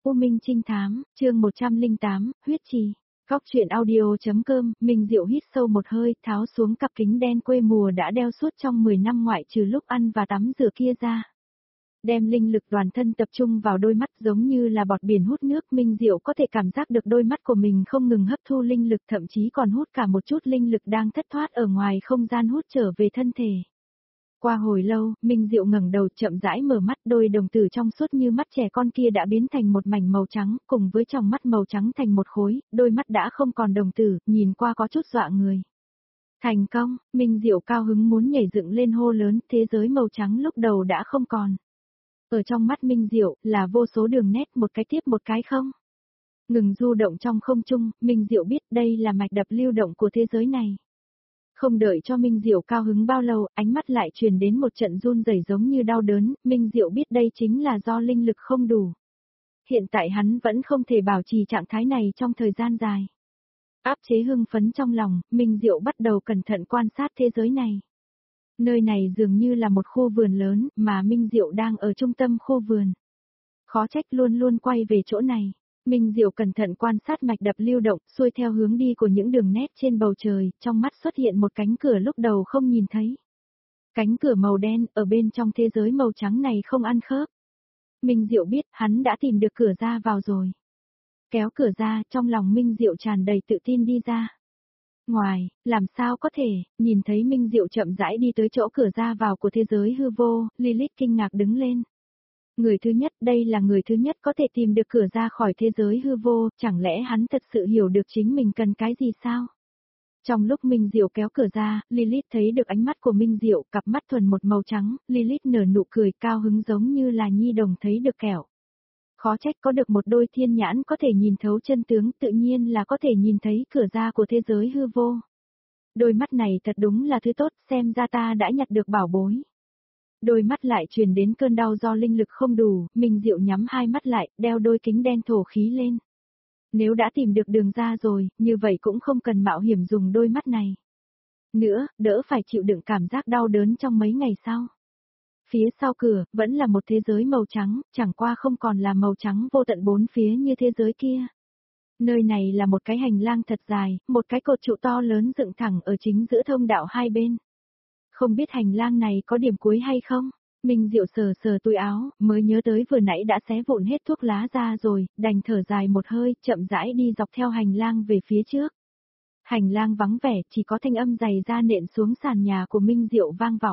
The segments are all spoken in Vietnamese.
U Minh Trinh Thám, chương 108, huyết trì. Góc truyện audio.com, Minh Diệu hít sâu một hơi, tháo xuống cặp kính đen quê mùa đã đeo suốt trong 10 năm ngoại trừ lúc ăn và tắm rửa kia ra. Đem linh lực toàn thân tập trung vào đôi mắt giống như là bọt biển hút nước, Minh Diệu có thể cảm giác được đôi mắt của mình không ngừng hấp thu linh lực, thậm chí còn hút cả một chút linh lực đang thất thoát ở ngoài không gian hút trở về thân thể. Qua hồi lâu, Minh Diệu ngẩng đầu chậm rãi mở mắt, đôi đồng tử trong suốt như mắt trẻ con kia đã biến thành một mảnh màu trắng, cùng với tròng mắt màu trắng thành một khối, đôi mắt đã không còn đồng tử, nhìn qua có chút dọa người. Thành công, Minh Diệu cao hứng muốn nhảy dựng lên hô lớn, thế giới màu trắng lúc đầu đã không còn. Ở trong mắt Minh Diệu, là vô số đường nét một cái tiếp một cái không. Ngừng du động trong không trung, Minh Diệu biết đây là mạch đập lưu động của thế giới này. Không đợi cho Minh Diệu cao hứng bao lâu, ánh mắt lại truyền đến một trận run rẩy giống như đau đớn, Minh Diệu biết đây chính là do linh lực không đủ. Hiện tại hắn vẫn không thể bảo trì trạng thái này trong thời gian dài. Áp chế hưng phấn trong lòng, Minh Diệu bắt đầu cẩn thận quan sát thế giới này. Nơi này dường như là một khu vườn lớn, mà Minh Diệu đang ở trung tâm khu vườn. Khó trách luôn luôn quay về chỗ này. Minh Diệu cẩn thận quan sát mạch đập lưu động, xuôi theo hướng đi của những đường nét trên bầu trời, trong mắt xuất hiện một cánh cửa lúc đầu không nhìn thấy. Cánh cửa màu đen, ở bên trong thế giới màu trắng này không ăn khớp. Minh Diệu biết, hắn đã tìm được cửa ra vào rồi. Kéo cửa ra, trong lòng Minh Diệu tràn đầy tự tin đi ra. Ngoài, làm sao có thể, nhìn thấy Minh Diệu chậm rãi đi tới chỗ cửa ra vào của thế giới hư vô, Lilith kinh ngạc đứng lên. Người thứ nhất, đây là người thứ nhất có thể tìm được cửa ra khỏi thế giới hư vô, chẳng lẽ hắn thật sự hiểu được chính mình cần cái gì sao? Trong lúc Minh Diệu kéo cửa ra, Lilith thấy được ánh mắt của Minh Diệu, cặp mắt thuần một màu trắng, Lilith nở nụ cười cao hứng giống như là nhi đồng thấy được kẹo. Khó trách có được một đôi thiên nhãn có thể nhìn thấu chân tướng, tự nhiên là có thể nhìn thấy cửa ra của thế giới hư vô. Đôi mắt này thật đúng là thứ tốt, xem ra ta đã nhặt được bảo bối. Đôi mắt lại truyền đến cơn đau do linh lực không đủ, Minh Diệu nhắm hai mắt lại, đeo đôi kính đen thổ khí lên. Nếu đã tìm được đường ra rồi, như vậy cũng không cần mạo hiểm dùng đôi mắt này. Nữa, đỡ phải chịu đựng cảm giác đau đớn trong mấy ngày sau. Phía sau cửa, vẫn là một thế giới màu trắng, chẳng qua không còn là màu trắng vô tận bốn phía như thế giới kia. Nơi này là một cái hành lang thật dài, một cái cột trụ to lớn dựng thẳng ở chính giữa thông đạo hai bên. Không biết hành lang này có điểm cuối hay không? Minh Diệu sờ sờ túi áo, mới nhớ tới vừa nãy đã xé vụn hết thuốc lá ra rồi, đành thở dài một hơi, chậm rãi đi dọc theo hành lang về phía trước. Hành lang vắng vẻ, chỉ có thanh âm giày da nện xuống sàn nhà của Minh Diệu vang vọng.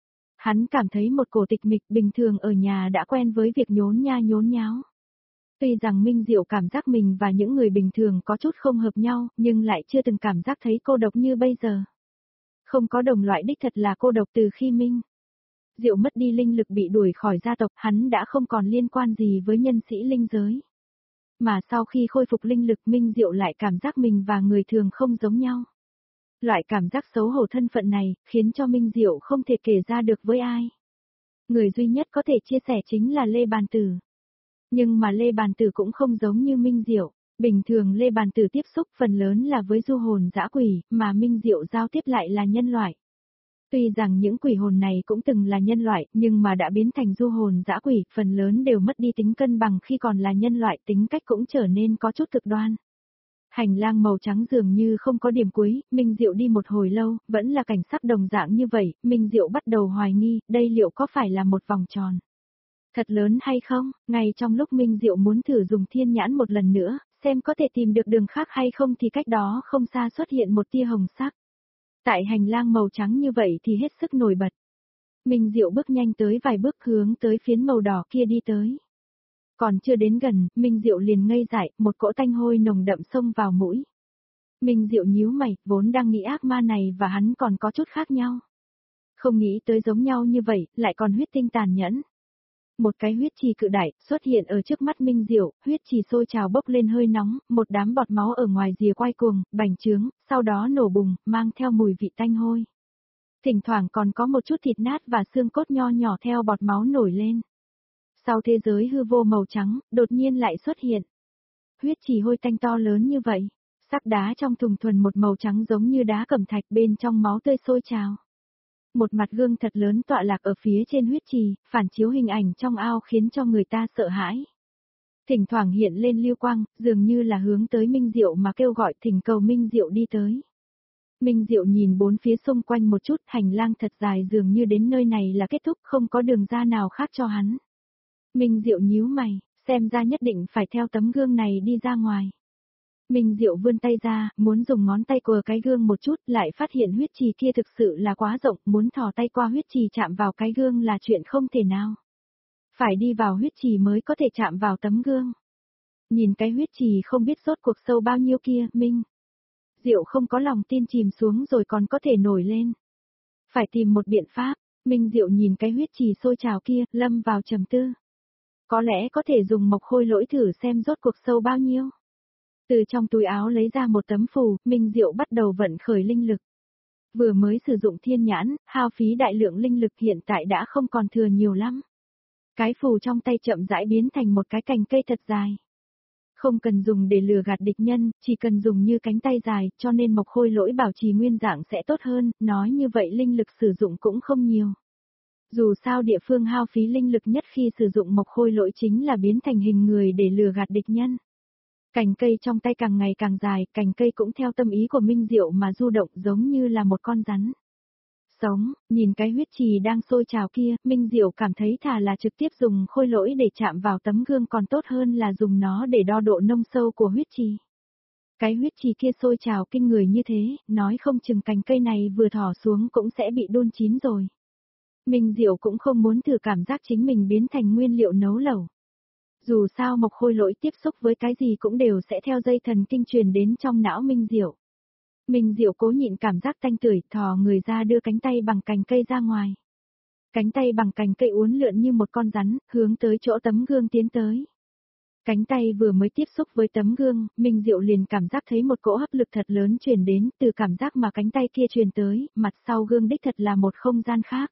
Hắn cảm thấy một cổ tịch mịch, bình thường ở nhà đã quen với việc nhốn nha nhốn nháo. Tuy rằng Minh Diệu cảm giác mình và những người bình thường có chút không hợp nhau, nhưng lại chưa từng cảm giác thấy cô độc như bây giờ. Không có đồng loại đích thật là cô độc từ khi Minh Diệu mất đi linh lực bị đuổi khỏi gia tộc, hắn đã không còn liên quan gì với nhân sĩ linh giới. Mà sau khi khôi phục linh lực, Minh Diệu lại cảm giác mình và người thường không giống nhau. Loại cảm giác xấu hổ thân phận này, khiến cho Minh Diệu không thể kể ra được với ai. Người duy nhất có thể chia sẻ chính là Lê Bàn Tử. Nhưng mà Lê Bàn Tử cũng không giống như Minh Diệu. Bình thường Lê Bàn Tử tiếp xúc phần lớn là với du hồn dã quỷ, mà Minh Diệu giao tiếp lại là nhân loại. Tuy rằng những quỷ hồn này cũng từng là nhân loại, nhưng mà đã biến thành du hồn dã quỷ, phần lớn đều mất đi tính cân bằng khi còn là nhân loại, tính cách cũng trở nên có chút cực đoan. Hành lang màu trắng dường như không có điểm cuối, Minh Diệu đi một hồi lâu, vẫn là cảnh sắc đồng dạng như vậy, Minh Diệu bắt đầu hoài nghi, đây liệu có phải là một vòng tròn thật lớn hay không? Ngay trong lúc Minh Diệu muốn thử dùng thiên nhãn một lần nữa, xem có thể tìm được đường khác hay không thì cách đó không xa xuất hiện một tia hồng sắc. Tại hành lang màu trắng như vậy thì hết sức nổi bật. Minh Diệu bước nhanh tới vài bước hướng tới phiến màu đỏ kia đi tới. Còn chưa đến gần, Minh Diệu liền ngây dại, một cỗ tanh hôi nồng đậm xông vào mũi. Minh Diệu nhíu mày, vốn đang nghĩ ác ma này và hắn còn có chút khác nhau. Không nghĩ tới giống nhau như vậy, lại còn huyết tinh tàn nhẫn. Một cái huyết trì cự đại xuất hiện ở trước mắt Minh Diệu, huyết trì sôi trào bốc lên hơi nóng, một đám bọt máu ở ngoài rìa quay cuồng, bành trướng, sau đó nổ bùng, mang theo mùi vị tanh hôi. Thỉnh thoảng còn có một chút thịt nát và xương cốt nho nhỏ theo bọt máu nổi lên. Sau thế giới hư vô màu trắng, đột nhiên lại xuất hiện. Huyết trì hôi tanh to lớn như vậy, sắc đá trong thùng thuần một màu trắng giống như đá cẩm thạch, bên trong máu tươi sôi trào. Một mặt gương thật lớn tọa lạc ở phía trên huyết trì, phản chiếu hình ảnh trong ao khiến cho người ta sợ hãi. Thỉnh thoảng hiện lên lưu quang, dường như là hướng tới Minh Diệu mà kêu gọi thỉnh cầu Minh Diệu đi tới. Minh Diệu nhìn bốn phía xung quanh một chút, hành lang thật dài dường như đến nơi này là kết thúc, không có đường ra nào khác cho hắn. Minh Diệu nhíu mày, xem ra nhất định phải theo tấm gương này đi ra ngoài. Minh Diệu vươn tay ra, muốn dùng ngón tay quờ cái gương một chút, lại phát hiện huyết trì kia thực sự là quá rộng, muốn thò tay qua huyết trì chạm vào cái gương là chuyện không thể nào. Phải đi vào huyết trì mới có thể chạm vào tấm gương. Nhìn cái huyết trì không biết rốt cuộc sâu bao nhiêu kia, Minh Diệu không có lòng tin chìm xuống rồi còn có thể nổi lên. Phải tìm một biện pháp, Minh Diệu nhìn cái huyết trì sôi trào kia, lâm vào trầm tư. Có lẽ có thể dùng mộc khôi lỗi thử xem rốt cuộc sâu bao nhiêu. Từ trong túi áo lấy ra một tấm phù, Minh Diệu bắt đầu vận khởi linh lực. Vừa mới sử dụng thiên nhãn, hao phí đại lượng linh lực hiện tại đã không còn thừa nhiều lắm. Cái phù trong tay chậm rãi biến thành một cái cành cây thật dài. Không cần dùng để lừa gạt địch nhân, chỉ cần dùng như cánh tay dài, cho nên mộc khôi lỗi bảo trì nguyên dạng sẽ tốt hơn, nói như vậy linh lực sử dụng cũng không nhiều. Dù sao địa phương hao phí linh lực nhất khi sử dụng mộc khôi lỗi chính là biến thành hình người để lừa gạt địch nhân. Cành cây trong tay càng ngày càng dài, cành cây cũng theo tâm ý của Minh Diệu mà du động giống như là một con rắn. Sống, nhìn cái huyết trì đang sôi trào kia, Minh Diệu cảm thấy thà là trực tiếp dùng khôi lỗi để chạm vào tấm gương còn tốt hơn là dùng nó để đo độ nông sâu của huyết trì. Cái huyết trì kia sôi trào kinh người như thế, nói không chừng cành cây này vừa thỏ xuống cũng sẽ bị đun chín rồi. Minh Diệu cũng không muốn thử cảm giác chính mình biến thành nguyên liệu nấu lẩu. Dù sao mộc khôi lỗi tiếp xúc với cái gì cũng đều sẽ theo dây thần kinh truyền đến trong não Minh Diệu. Minh Diệu cố nhịn cảm giác tanh tưởi, thò người ra đưa cánh tay bằng cành cây ra ngoài. Cánh tay bằng cành cây uốn lượn như một con rắn, hướng tới chỗ tấm gương tiến tới. Cánh tay vừa mới tiếp xúc với tấm gương, Minh Diệu liền cảm giác thấy một cỗ hấp lực thật lớn truyền đến, từ cảm giác mà cánh tay kia truyền tới, mặt sau gương đích thật là một không gian khác.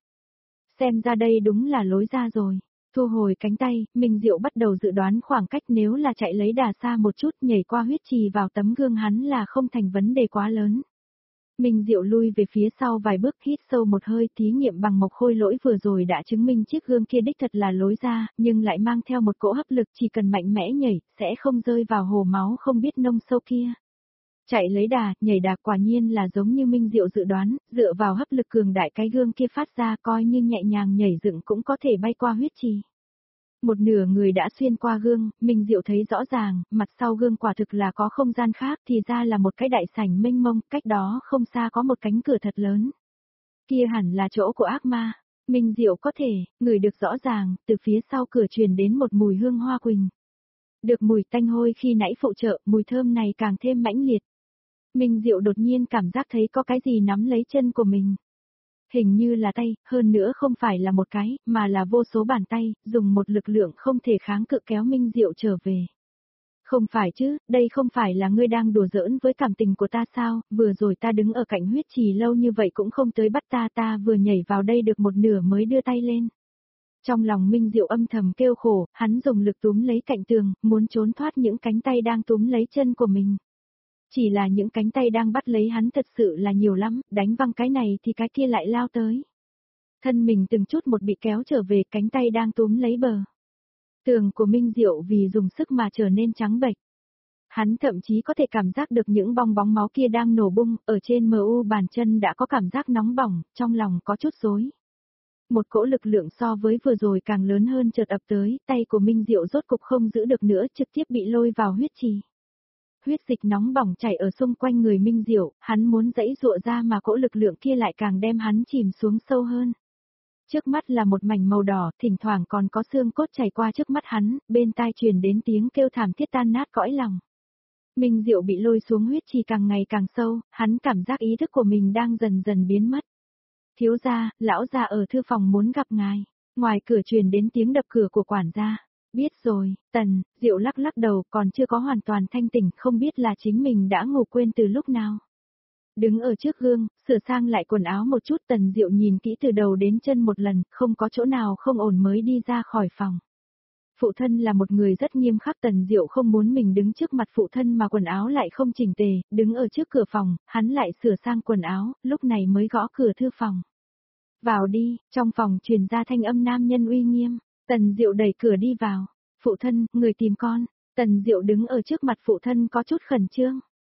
Xem ra đây đúng là lối ra rồi. Thu hồi cánh tay, Minh Diệu bắt đầu dự đoán khoảng cách nếu là chạy lấy đà xa một chút nhảy qua huyết trì vào tấm gương hắn là không thành vấn đề quá lớn. Minh Diệu lui về phía sau vài bước hít sâu một hơi thí nghiệm bằng mộc khôi lỗi vừa rồi đã chứng minh chiếc gương kia đích thật là lối ra, nhưng lại mang theo một cỗ hấp lực chỉ cần mạnh mẽ nhảy, sẽ không rơi vào hồ máu không biết nông sâu kia. Chạy lấy đà, nhảy đà quả nhiên là giống như Minh Diệu dự đoán, dựa vào hấp lực cường đại cái gương kia phát ra coi như nhẹ nhàng nhảy dựng cũng có thể bay qua huyết trì. Một nửa người đã xuyên qua gương, Minh Diệu thấy rõ ràng, mặt sau gương quả thực là có không gian khác thì ra là một cái đại sảnh mênh mông, cách đó không xa có một cánh cửa thật lớn. Kia hẳn là chỗ của ác ma. Minh Diệu có thể, ngửi được rõ ràng, từ phía sau cửa truyền đến một mùi hương hoa quỳnh. Được mùi tanh hôi khi nãy phụ trợ, mùi thơm này càng thêm mãnh liệt. Minh Diệu đột nhiên cảm giác thấy có cái gì nắm lấy chân của mình. Hình như là tay, hơn nữa không phải là một cái, mà là vô số bàn tay, dùng một lực lượng không thể kháng cự kéo Minh Diệu trở về. Không phải chứ, đây không phải là ngươi đang đùa giỡn với cảm tình của ta sao, vừa rồi ta đứng ở cạnh huyết trì lâu như vậy cũng không tới bắt ta vừa nhảy vào đây được một nửa mới đưa tay lên. Trong lòng Minh Diệu âm thầm kêu khổ, hắn dùng lực túm lấy cạnh tường, muốn trốn thoát những cánh tay đang túm lấy chân của mình. Chỉ là những cánh tay đang bắt lấy hắn thật sự là nhiều lắm, đánh văng cái này thì cái kia lại lao tới. Thân mình từng chút một bị kéo trở về, cánh tay đang túm lấy bờ. Tường của Minh Diệu vì dùng sức mà trở nên trắng bệch. Hắn thậm chí có thể cảm giác được những bong bóng máu kia đang nổ bung, ở trên mu bàn chân đã có cảm giác nóng bỏng, trong lòng có chút rối. Một cỗ lực lượng so với vừa rồi càng lớn hơn chợt ập tới, tay của Minh Diệu rốt cục không giữ được nữa, trực tiếp bị lôi vào huyết trì. Huyết dịch nóng bỏng chảy ở xung quanh người Minh Diệu, hắn muốn giãy giụa ra mà cỗ lực lượng kia lại càng đem hắn chìm xuống sâu hơn. Trước mắt là một mảnh màu đỏ, thỉnh thoảng còn có xương cốt chảy qua trước mắt hắn, bên tai truyền đến tiếng kêu thảm thiết tan nát cõi lòng. Minh Diệu bị lôi xuống huyết trì càng ngày càng sâu, hắn cảm giác ý thức của mình đang dần dần biến mất. Thiếu gia, lão gia ở thư phòng muốn gặp ngài. Ngoài cửa truyền đến tiếng đập cửa của quản gia. Biết rồi, Diệu lắc lắc đầu còn chưa có hoàn toàn thanh tỉnh, không biết là chính mình đã ngủ quên từ lúc nào. Đứng ở trước gương, sửa sang lại quần áo một chút, Diệu nhìn kỹ từ đầu đến chân một lần, không có chỗ nào không ổn mới đi ra khỏi phòng. Phụ thân là một người rất nghiêm khắc, Diệu không muốn mình đứng trước mặt phụ thân mà quần áo lại không chỉnh tề, đứng ở trước cửa phòng, hắn lại sửa sang quần áo, lúc này mới gõ cửa thư phòng. Vào đi, trong phòng truyền ra thanh âm nam nhân uy nghiêm, Diệu đẩy cửa đi vào. Phụ thân, người tìm con. Tần Diệu đứng ở trước mặt phụ thân có chút khẩn trương.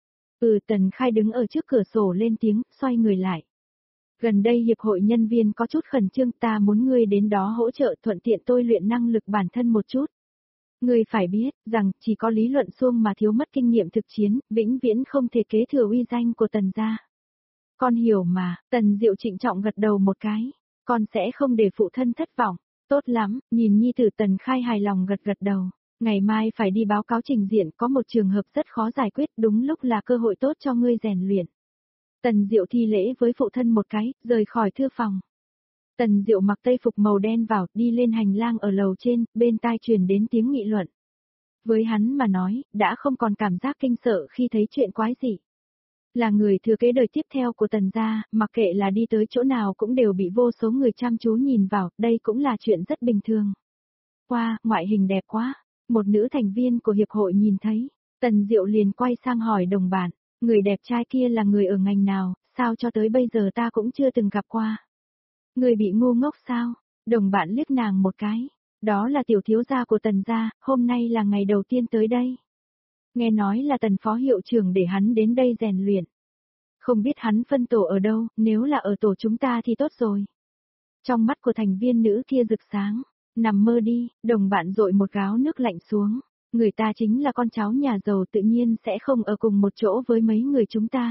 Tần Khai đứng ở trước cửa sổ lên tiếng, xoay người lại. Gần đây hiệp hội nhân viên có chút khẩn trương, ta muốn ngươi đến đó hỗ trợ, thuận tiện tôi luyện năng lực bản thân một chút. Ngươi phải biết rằng chỉ có lý luận suông mà thiếu mất kinh nghiệm thực chiến, vĩnh viễn không thể kế thừa uy danh của Tần gia. Con hiểu mà. Tần Diệu trịnh trọng gật đầu một cái. Con sẽ không để phụ thân thất vọng. Tốt lắm. Nhìn nhi tử Tần Khai hài lòng gật gật đầu. Ngày mai phải đi báo cáo trình diện, có một trường hợp rất khó giải quyết, đúng lúc là cơ hội tốt cho ngươi rèn luyện. Tần Diệu thi lễ với phụ thân một cái, rời khỏi thư phòng. Tần Diệu mặc tây phục màu đen vào, đi lên hành lang ở lầu trên, bên tai truyền đến tiếng nghị luận. Với hắn mà nói, đã không còn cảm giác kinh sợ khi thấy chuyện quái dị. Là người thừa kế đời tiếp theo của Tần gia, mặc kệ là đi tới chỗ nào cũng đều bị vô số người chăm chú nhìn vào, đây cũng là chuyện rất bình thường. Wow, ngoại hình đẹp quá. Một nữ thành viên của hiệp hội nhìn thấy, Tần Diệu liền quay sang hỏi đồng bạn, người đẹp trai kia là người ở ngành nào, sao cho tới bây giờ ta cũng chưa từng gặp qua. Người bị ngu ngốc sao? Đồng bạn liếc nàng một cái, đó là tiểu thiếu gia của Tần gia, hôm nay là ngày đầu tiên tới đây. Nghe nói là Tần phó hiệu trưởng để hắn đến đây rèn luyện. Không biết hắn phân tổ ở đâu, nếu là ở tổ chúng ta thì tốt rồi. Trong mắt của thành viên nữ kia rực sáng. Nằm mơ đi, đồng bạn dội một gáo nước lạnh xuống. Người ta chính là con cháu nhà giàu, tự nhiên sẽ không ở cùng một chỗ với mấy người chúng ta.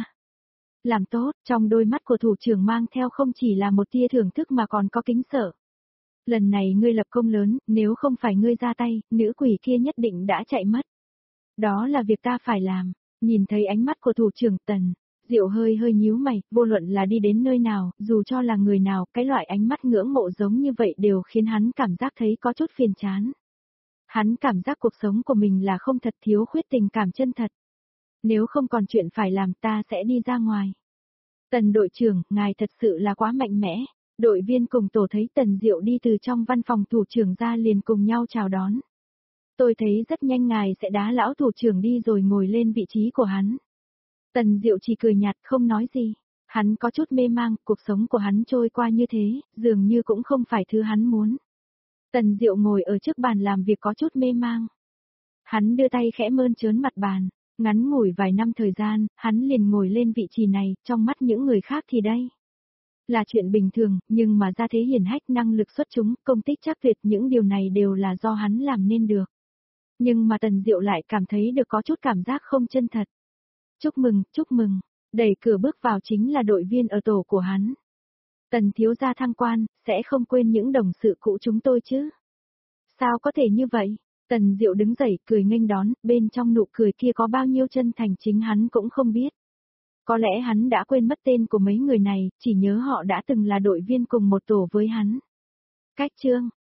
Làm tốt, trong đôi mắt của thủ trưởng mang theo không chỉ là một tia thưởng thức mà còn có kính sợ. Lần này ngươi lập công lớn, nếu không phải ngươi ra tay, nữ quỷ kia nhất định đã chạy mất. Đó là việc ta phải làm. Nhìn thấy ánh mắt của thủ trưởng Tần, Diệu hơi nhíu mày, vô luận là đi đến nơi nào, dù cho là người nào, cái loại ánh mắt ngưỡng mộ giống như vậy đều khiến hắn cảm giác thấy có chút phiền chán. Hắn cảm giác cuộc sống của mình là không thật, thiếu khuyết tình cảm chân thật. Nếu không còn chuyện phải làm, ta sẽ đi ra ngoài. Tần đội trưởng, ngài thật sự là quá mạnh mẽ. Đội viên cùng tổ thấy Tần Diệu đi từ trong văn phòng thủ trưởng ra liền cùng nhau chào đón. Tôi thấy rất nhanh ngài sẽ đá lão thủ trưởng đi rồi ngồi lên vị trí của hắn. Tần Diệu chỉ cười nhạt không nói gì. Hắn có chút mê mang, cuộc sống của hắn trôi qua như thế, dường như cũng không phải thứ hắn muốn. Tần Diệu ngồi ở trước bàn làm việc có chút mê mang. Hắn đưa tay khẽ mơn trớn mặt bàn, ngắn ngủi vài năm thời gian, hắn liền ngồi lên vị trí này, trong mắt những người khác thì đây là chuyện bình thường, nhưng mà ra thế hiển hách, năng lực xuất chúng, công tích chắc tuyệt, những điều này đều là do hắn làm nên được. Nhưng mà Tần Diệu lại cảm thấy được có chút cảm giác không chân thật. Chúc mừng, đẩy cửa bước vào chính là đội viên ở tổ của hắn. Tần thiếu gia thăng quan, sẽ không quên những đồng sự cũ chúng tôi chứ? Sao có thể như vậy? Tần Diệu đứng dậy cười nghênh đón, bên trong nụ cười kia có bao nhiêu chân thành chính hắn cũng không biết. Có lẽ hắn đã quên mất tên của mấy người này, chỉ nhớ họ đã từng là đội viên cùng một tổ với hắn. Cách chương